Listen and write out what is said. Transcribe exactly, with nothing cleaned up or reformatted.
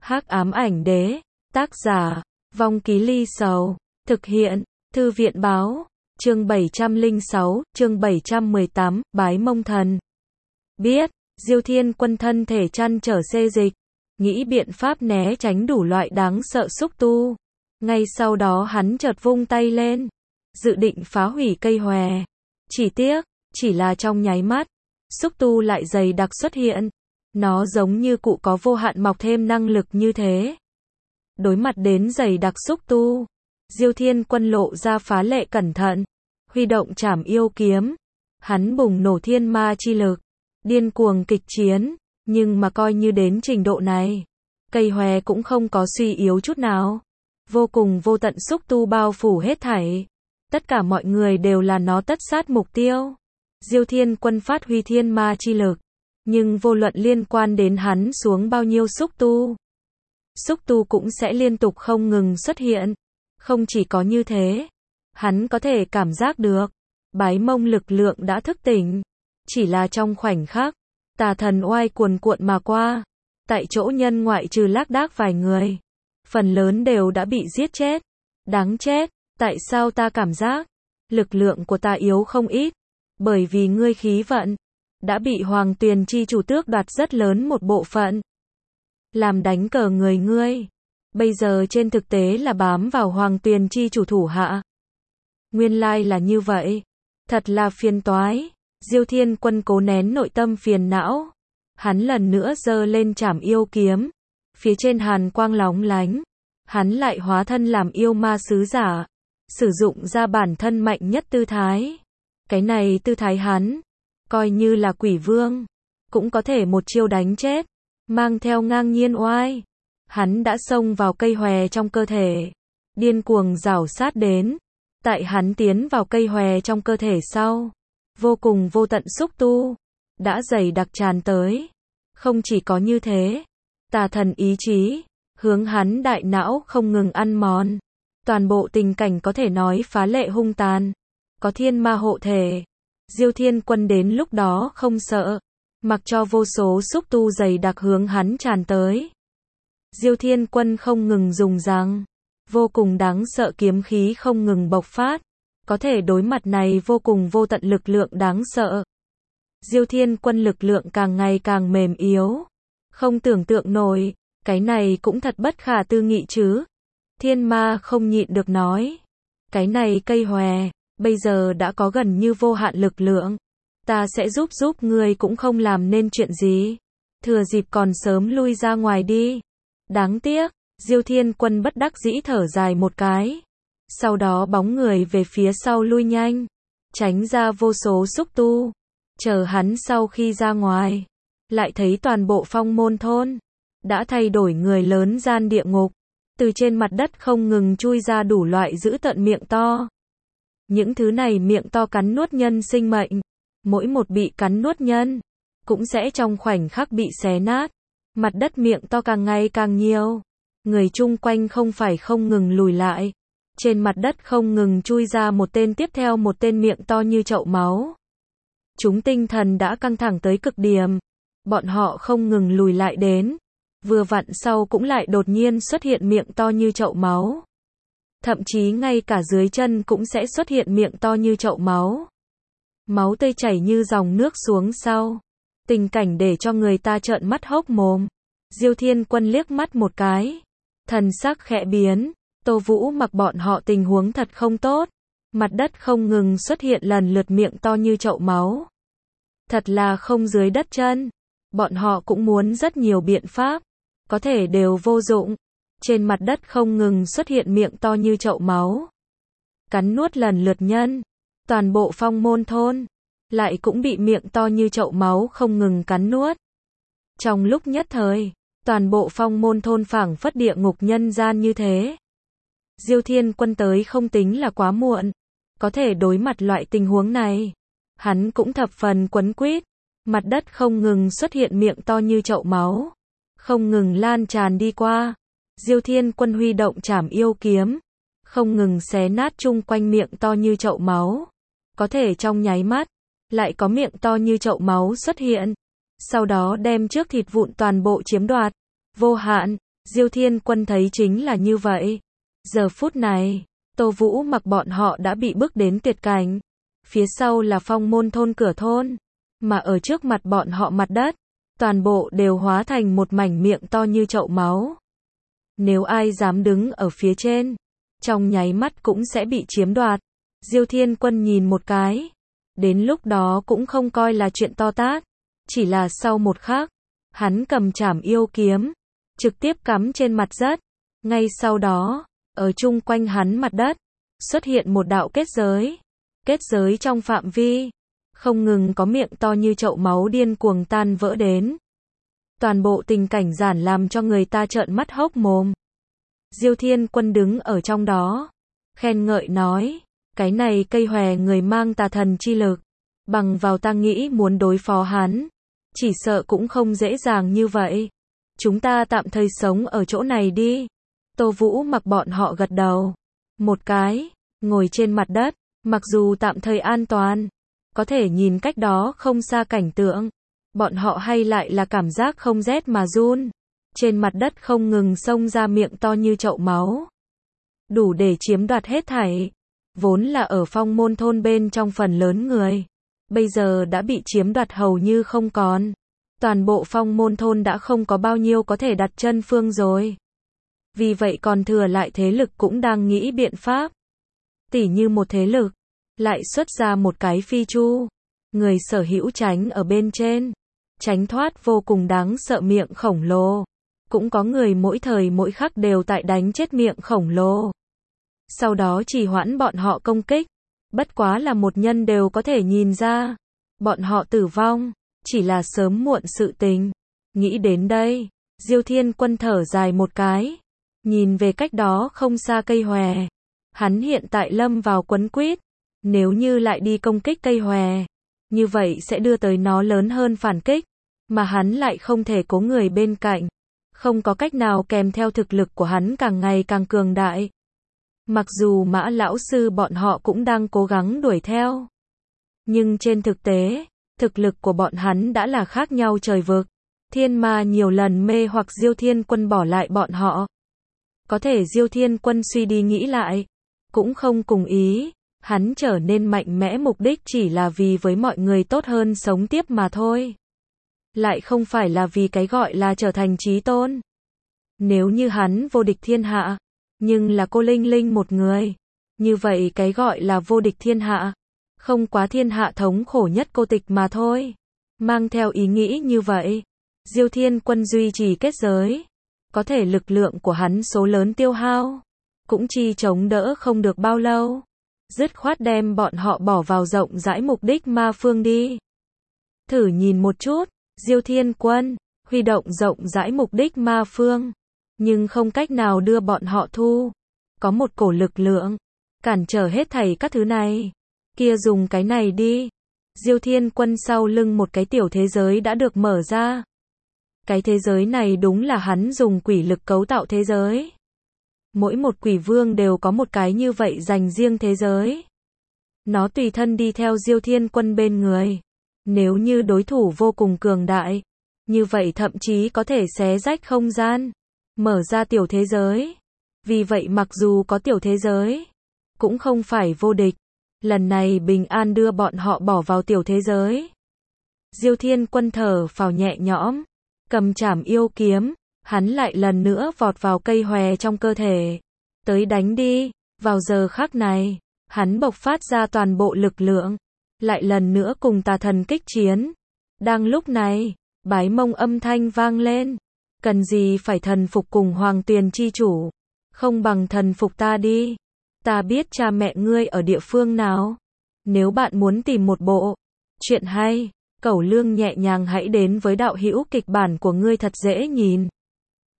Hắc ám ảnh đế, tác giả, Vong Ký Ly Sầu, thực hiện, Thư viện báo, chương bảy trăm lẻ sáu, chương bảy trăm mười tám, bái mông thần. Biết, Diêu Thiên Quân thân thể chăn trở xê dịch, nghĩ biện pháp né tránh đủ loại đáng sợ xúc tu. Ngay sau đó hắn chợt vung tay lên, dự định phá hủy cây hòe. Chỉ tiếc, chỉ là trong nháy mắt, xúc tu lại dày đặc xuất hiện. Nó giống như cụ có vô hạn mọc thêm năng lực như thế. Đối mặt đến dày đặc xúc tu, Diêu Thiên Quân lộ ra phá lệ cẩn thận, huy động trảm yêu kiếm. Hắn bùng nổ thiên ma chi lực, điên cuồng kịch chiến, nhưng mà coi như đến trình độ này, cây hòe cũng không có suy yếu chút nào. Vô cùng vô tận xúc tu bao phủ hết thảy. Tất cả mọi người đều là nó tất sát mục tiêu. Diêu Thiên Quân phát huy thiên ma chi lực, nhưng vô luận liên quan đến hắn xuống bao nhiêu xúc tu, xúc tu cũng sẽ liên tục không ngừng xuất hiện. Không chỉ có như thế, hắn có thể cảm giác được, bái mông lực lượng đã thức tỉnh. Chỉ là trong khoảnh khắc, tà thần oai cuồn cuộn mà qua. Tại chỗ nhân ngoại trừ lác đác vài người, phần lớn đều đã bị giết chết. Đáng chết, tại sao ta cảm giác lực lượng của ta yếu không ít? Bởi vì ngươi khí vận đã bị Hoàng Tuyền chi chủ tước đoạt rất lớn một bộ phận. Làm đánh cờ người ngươi, bây giờ trên thực tế là bám vào Hoàng Tuyền chi chủ thủ hạ. Nguyên lai là như vậy, thật là phiền toái. Diêu Thiên Quân cố nén nội tâm phiền não, hắn lần nữa giơ lên trảm yêu kiếm, phía trên hàn quang lóng lánh, hắn lại hóa thân làm yêu ma sứ giả, sử dụng ra bản thân mạnh nhất tư thái. Cái này tư thái hắn, coi như là quỷ vương, cũng có thể một chiêu đánh chết, mang theo ngang nhiên oai. Hắn đã xông vào cây hòe trong cơ thể, điên cuồng rảo sát đến. Tại hắn tiến vào cây hòe trong cơ thể sau, vô cùng vô tận xúc tu đã dày đặc tràn tới. Không chỉ có như thế, tà thần ý chí hướng hắn đại não không ngừng ăn mòn. Toàn bộ tình cảnh có thể nói phá lệ hung tàn. Có thiên ma hộ thể, Diêu Thiên Quân đến lúc đó không sợ, mặc cho vô số xúc tu dày đặc hướng hắn tràn tới. Diêu Thiên Quân không ngừng dùng rằng, vô cùng đáng sợ kiếm khí không ngừng bộc phát, có thể đối mặt này vô cùng vô tận lực lượng đáng sợ. Diêu Thiên Quân lực lượng càng ngày càng mềm yếu, không tưởng tượng nổi, cái này cũng thật bất khả tư nghị chứ. Thiên ma không nhịn được nói, cái này cây hòe bây giờ đã có gần như vô hạn lực lượng, ta sẽ giúp giúp ngươi cũng không làm nên chuyện gì. Thừa dịp còn sớm lui ra ngoài đi. Đáng tiếc, Diêu Thiên Quân bất đắc dĩ thở dài một cái. Sau đó bóng người về phía sau lui nhanh, tránh ra vô số xúc tu. Chờ hắn sau khi ra ngoài, lại thấy toàn bộ Phong Môn thôn đã thay đổi người lớn gian địa ngục. Từ trên mặt đất không ngừng chui ra đủ loại dữ tợn miệng to. Những thứ này miệng to cắn nuốt nhân sinh mệnh, mỗi một bị cắn nuốt nhân cũng sẽ trong khoảnh khắc bị xé nát. Mặt đất miệng to càng ngày càng nhiều, người chung quanh không phải không ngừng lùi lại. Trên mặt đất không ngừng chui ra một tên tiếp theo một tên miệng to như chậu máu. Chúng tinh thần đã căng thẳng tới cực điểm, bọn họ không ngừng lùi lại đến. Vừa vặn sau cũng lại đột nhiên xuất hiện miệng to như chậu máu. Thậm chí ngay cả dưới chân cũng sẽ xuất hiện miệng to như chậu máu. Máu tươi chảy như dòng nước xuống sau. Tình cảnh để cho người ta trợn mắt hốc mồm. Diêu Thiên Quân liếc mắt một cái, thần sắc khẽ biến. Tô Vũ Mặc bọn họ tình huống thật không tốt. Mặt đất không ngừng xuất hiện lần lượt miệng to như chậu máu. Thật là không dưới đất chân. Bọn họ cũng muốn rất nhiều biện pháp, có thể đều vô dụng. Trên mặt đất không ngừng xuất hiện miệng to như chậu máu, cắn nuốt lần lượt nhân. Toàn bộ Phong Môn thôn lại cũng bị miệng to như chậu máu không ngừng cắn nuốt. Trong lúc nhất thời, toàn bộ Phong Môn thôn phảng phất địa ngục nhân gian như thế. Diêu Thiên Quân tới không tính là quá muộn, có thể đối mặt loại tình huống này, hắn cũng thập phần quấn quýt. Mặt đất không ngừng xuất hiện miệng to như chậu máu, không ngừng lan tràn đi qua. Diêu Thiên Quân huy động trảm yêu kiếm, không ngừng xé nát chung quanh miệng to như chậu máu. Có thể trong nháy mắt, lại có miệng to như chậu máu xuất hiện. Sau đó đem trước thịt vụn toàn bộ chiếm đoạt. Vô hạn, Diêu Thiên Quân thấy chính là như vậy. Giờ phút này, Tô Vũ Mặc bọn họ đã bị bước đến tuyệt cảnh. Phía sau là Phong Môn thôn cửa thôn, mà ở trước mặt bọn họ mặt đất, toàn bộ đều hóa thành một mảnh miệng to như chậu máu. Nếu ai dám đứng ở phía trên, trong nháy mắt cũng sẽ bị chiếm đoạt. Diêu Thiên Quân nhìn một cái, đến lúc đó cũng không coi là chuyện to tát, chỉ là sau một khắc, hắn cầm trảm yêu kiếm, trực tiếp cắm trên mặt đất. Ngay sau đó, ở chung quanh hắn mặt đất, xuất hiện một đạo kết giới. Kết giới trong phạm vi, không ngừng có miệng to như chậu máu điên cuồng tan vỡ đến. Toàn bộ tình cảnh giản làm cho người ta trợn mắt hốc mồm. Diêu Thiên Quân đứng ở trong đó, khen ngợi nói, cái này cây hòe người mang tà thần chi lực, bằng vào ta nghĩ muốn đối phó hắn, chỉ sợ cũng không dễ dàng như vậy. Chúng ta tạm thời sống ở chỗ này đi. Tô Vũ Mặc bọn họ gật đầu, một cái, ngồi trên mặt đất, mặc dù tạm thời an toàn, có thể nhìn cách đó không xa cảnh tượng, bọn họ hay lại là cảm giác không rét mà run. Trên mặt đất không ngừng xông ra miệng to như chậu máu, đủ để chiếm đoạt hết thảy. Vốn là ở Phong Môn thôn bên trong phần lớn người, bây giờ đã bị chiếm đoạt hầu như không còn. Toàn bộ Phong Môn thôn đã không có bao nhiêu có thể đặt chân phương rồi. Vì vậy còn thừa lại thế lực cũng đang nghĩ biện pháp. Tỉ như một thế lực, lại xuất ra một cái phi chu, người sở hữu tránh ở bên trên, tránh thoát vô cùng đáng sợ miệng khổng lồ. Cũng có người mỗi thời mỗi khắc đều tại đánh chết miệng khổng lồ. Sau đó chỉ hoãn bọn họ công kích. Bất quá là một nhân đều có thể nhìn ra. Bọn họ tử vong, chỉ là sớm muộn sự tình. Nghĩ đến đây, Diêu Thiên Quân thở dài một cái. Nhìn về cách đó không xa cây hòe. Hắn hiện tại lâm vào quấn quýt. Nếu như lại đi công kích cây hòe, như vậy sẽ đưa tới nó lớn hơn phản kích. Mà hắn lại không thể cố người bên cạnh. Không có cách nào kèm theo thực lực của hắn càng ngày càng cường đại. Mặc dù Mã lão sư bọn họ cũng đang cố gắng đuổi theo, nhưng trên thực tế, thực lực của bọn hắn đã là khác nhau trời vực. Thiên Ma nhiều lần mê hoặc Diêu Thiên Quân bỏ lại bọn họ. Có thể Diêu Thiên Quân suy đi nghĩ lại, cũng không cùng ý. Hắn trở nên mạnh mẽ mục đích chỉ là vì với mọi người tốt hơn sống tiếp mà thôi. Lại không phải là vì cái gọi là trở thành chí tôn. Nếu như hắn vô địch thiên hạ, nhưng là cô Linh Linh một người, như vậy cái gọi là vô địch thiên hạ, không quá thiên hạ thống khổ nhất cô tịch mà thôi. Mang theo ý nghĩ như vậy, Diêu Thiên Quân duy trì kết giới, có thể lực lượng của hắn số lớn tiêu hao, cũng chi chống đỡ không được bao lâu. Dứt khoát đem bọn họ bỏ vào rộng rãi mục đích ma phương đi. Thử nhìn một chút, Diêu Thiên Quân huy động rộng rãi mục đích ma phương, nhưng không cách nào đưa bọn họ thu. Có một cổ lực lượng cản trở hết thảy các thứ này. Kia dùng cái này đi. Diêu Thiên Quân sau lưng một cái tiểu thế giới đã được mở ra. Cái thế giới này đúng là hắn dùng quỷ lực cấu tạo thế giới. Mỗi một quỷ vương đều có một cái như vậy dành riêng thế giới. Nó tùy thân đi theo Diêu Thiên Quân bên người. Nếu như đối thủ vô cùng cường đại, như vậy thậm chí có thể xé rách không gian, mở ra tiểu thế giới. Vì vậy mặc dù có tiểu thế giới, cũng không phải vô địch. Lần này bình an đưa bọn họ bỏ vào tiểu thế giới. Diêu Thiên Quân thở phào nhẹ nhõm, cầm trảm yêu kiếm, hắn lại lần nữa vọt vào cây hòe trong cơ thể. Tới đánh đi. Vào giờ khắc này, hắn bộc phát ra toàn bộ lực lượng, lại lần nữa cùng tà thần kích chiến. Đang lúc này, bái mông âm thanh vang lên. Cần gì phải thần phục cùng Hoàng Tuyền chi chủ, không bằng thần phục ta đi. Ta biết cha mẹ ngươi ở địa phương nào. Nếu bạn muốn tìm một bộ chuyện hay, Cẩu Lương nhẹ nhàng hãy đến với đạo hữu kịch bản của ngươi thật dễ nhìn.